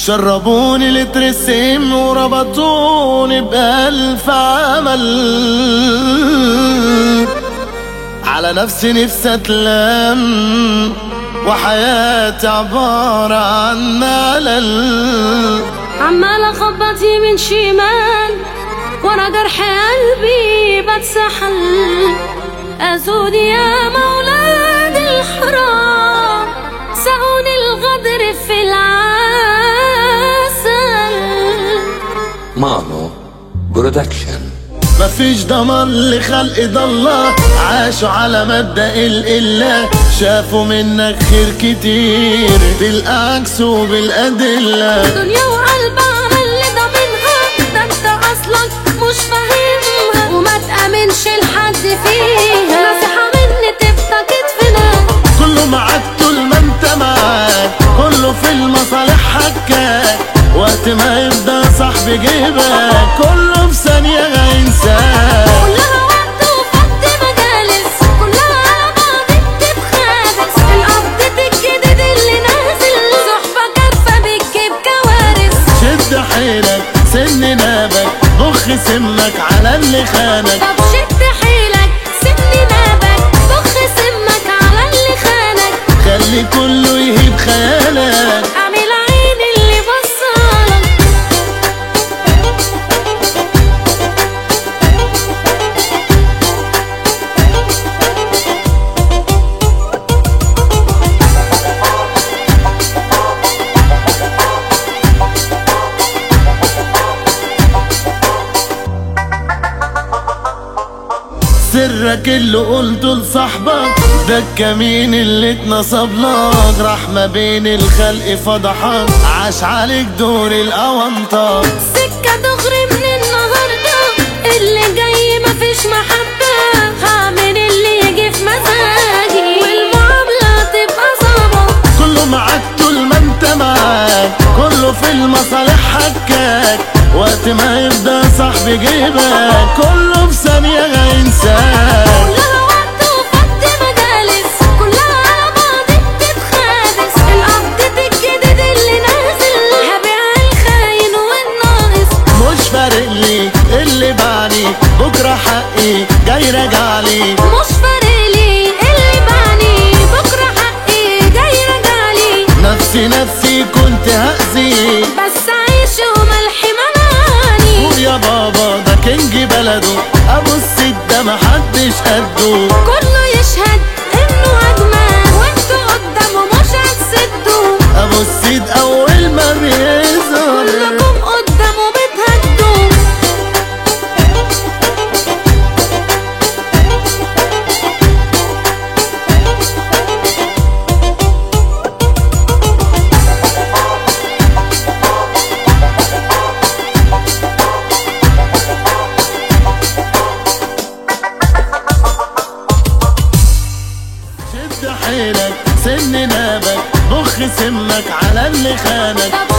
شربوني لتر السم وربطوني بألف عمل، على نفسي اتلم وحياتي عبارة عن ملل. عمال اخبط يمين شمال ورا جرح قلبي بتسحل، أزود يا مولاد الحرام سقوني الغدر في العسل. مانو برودكشن. مفيش ضمان لخلق ضله، عاشوا على مبدأ الإله، شافوا منك خير كتير بالعكس وبالأدلة. دنيا وقلب على اللي ضامنها، ده انت اصلا مش فاهمها وما تأمنش لحد فيها. نصيحة مني تبقى كتفنا، كله معاك طول ما انت معاك، كله في المصالح حكاك، وقت ما يبدأ صاحبي جيبك كله في ثانية هينساك. كلها وقت وفض مجالس، كلها على بعض بتتخابس. القبض الجديد اللي نازل، صحبة كفة بتجيب كوارث. شد حيلك سن نابك، بخ سمك على اللي خانك. طب شد حيلك سن نابك، بخ سمك على اللي خانك. خلي كله يهيب خيالك، اعمل عين اللي بصالك. سرك اللي قلته لصاحبك، ده الكمين اللي اتنصب لك، راح ما بين الخلق فضحك، عاش عليك دور الأونطة. سكة دغري من النهاردة، اللي جاي مفيش محبة، هعمل اللي يجي في مزاجي والمعاملة تبقى ظابط. كله معاك طول ما انت معاك، كله في المصالح حكاك، وقت ما يبدأ صاحبي جيبك كله في ثانية هينساك. كلها وقت وفض مجالس، كلها على بعض بتتخابس. القبض الجديد اللي نازل، هبيع الخاين والناقص. مش فارق لي اللي بعدي، بكرة حقي جاي راجعلي. مش فارق لي اللي بعني، بكرة حقي جاي راجعلي. نفسي كنت هأذي، بس عيش وملحي منعني. ويا بابا ده كينج بلده، ابو السيد ده محدش قده. كله يشهد انه اجمل، وانتوا قدامه مش هتسدوا. ابو السيد اول ما بيظهر كلكم قدامه بتهدوا. شد حيلك سن نابك، بخ سمك على اللي خانك.